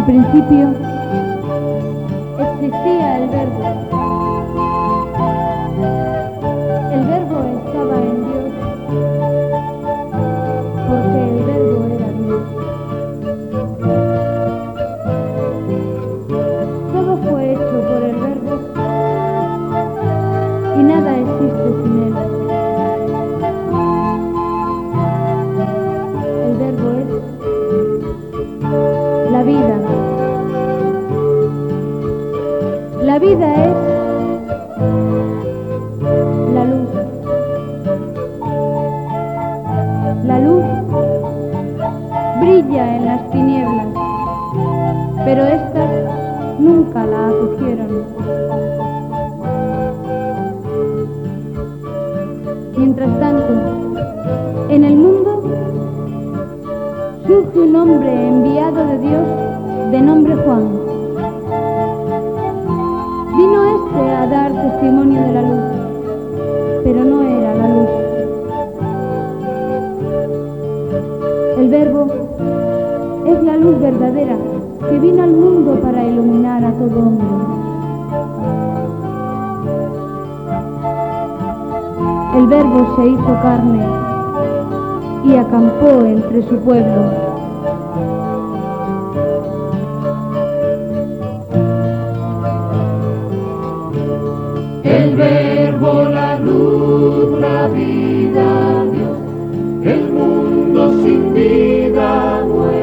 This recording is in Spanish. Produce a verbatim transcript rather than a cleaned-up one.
principio existía el Verbo. El Verbo estaba en Dios, porque el Verbo era Dios. Todo fue hecho por el Verbo y nada existe sin él. El Verbo es la vida. La vida es la luz. La luz brilla en las tinieblas, pero éstas nunca la acogieron. Mientras tanto, en el mundo surge un hombre enviado de Dios de nombre Juan. Vino este a dar testimonio de la luz, pero no era la luz. El Verbo es la luz verdadera que vino al mundo para iluminar a todo hombre. El Verbo se hizo carne y acampó entre su pueblo. El Verbo, la luz, la vida, Dios, el mundo sin vida muere.